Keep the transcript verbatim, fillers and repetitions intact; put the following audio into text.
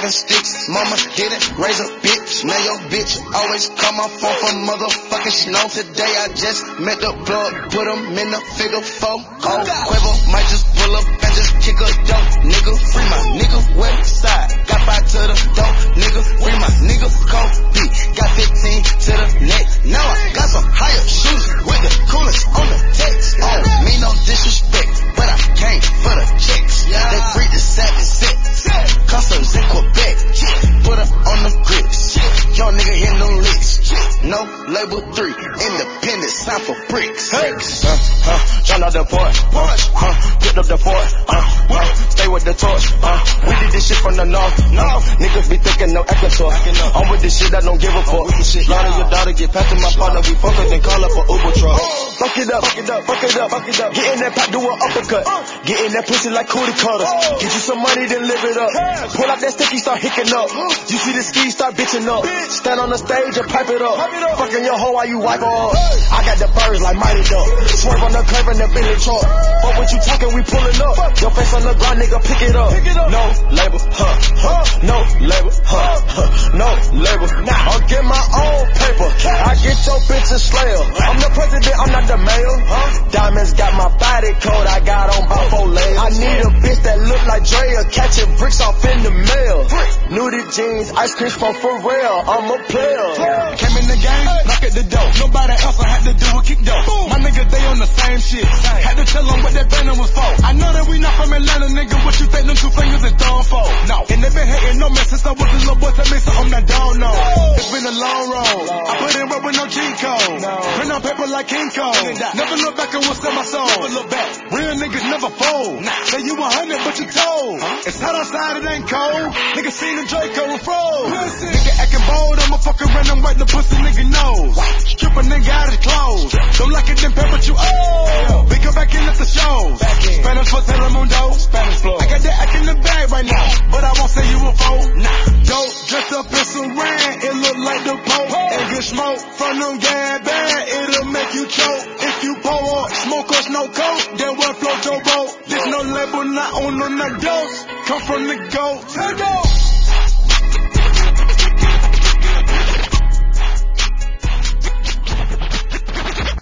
stacking sticks. Mama didn't raise a bitch. Now your bitch always call my phone for motherfucking snow. Today I just met the plug, put him in the figure four. Oh, Quavo might just pull up and just kick a dope. Nigga, free my nigga west side. Got five to the dope. Nigga, free my nigga Kobe. Got fifteen to the neck. Now I got some higher shoes with the coolest on the text. Oh, me no disrespect, but I came for the checks. They breed the savage set. Customs in Quebec. Put her on the grips. Young nigga hit no licks. No label three. Independent sign for bricks. Hey. Uh, uh, John out the port. Uh, picked up the fort. Uh, uh, stay with the torch. Uh, we did this shit from the north. No, niggas be thinking no Ecuador. I'm with this shit I don't give a fuck. Slaughter your daughter, get past to my partner. We fuck her, then call up a Uber truck. Fuck it up, fuck it up, fuck it up, fuck it up. Get in that pack, do an uppercut. Get in that pussy like cootie cutters. Get you some money, then live it up. Pull out that sticky, start hicking up. You see the ski, start bitching up. Stand on the stage and pipe it up. Fucking your hoe while you wipe her up. I got the birds like Mighty Duck. Swerve on the curve and the Billy truck. Fuck what you talking, we pulling up. Your face on the ground, nigga, pick it up. No label, huh, huh. No label, huh, huh. No label. I'll get my own paper. I get your bitch a slayer. I'm the president, I'm not the mayor. Diamonds got my body code, I got on about four layers. I need a bitch that look like Drea, catching bricks off in the mail. Nudie jeans, ice cream from Pharrell, I'm a player. Came in the game, knock at the door. Nobody else I had to do a kick though. My niggas, they on the same shit. Had to tell them what that banner was for. I know that we not from Atlanta, nigga. What you think them two fingers is done for? No. And they been hating on me since I was a little boy. Tell me something that don't know. It's been a long road. I put in work with no cheat code. Print on paper like King Cole. Never look back and what's in my soul. Never look back. Real niggas never fold. Say you a hundred, but you told. It's hot outside, it ain't cold. Niggas seen the Draco and froze. Nigga acting bold, I'ma fuck around and wipe the pussy nigga nose. Strip a nigga out his clothes. Don't like it, then pay what you owe. We come back in at the shows. Spanish for Telemundo. Spanish flow. I got that act in the bag right now, but I won't say you a fool. Nah. Dope dressed up in some rain, it look like the Pope. And good smoke from them gas bag, it'll make you choke. If you pour up, smoke us no coke, then one float your boat. There's no label, not on no dose. Come from the goat.